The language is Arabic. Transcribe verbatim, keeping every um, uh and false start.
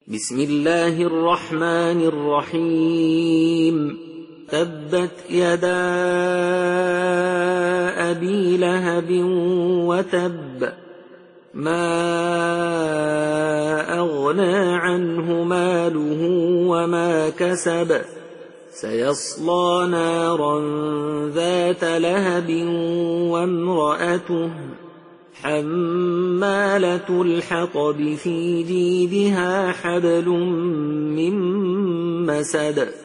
بسم الله الرحمن الرحيم تبت يدا أبي لهب وتب ما أغنى عنه ماله وما كسب سيصلى نارا ذات لهب وامرأته حمالة الحطب في جيدها حبل من مسد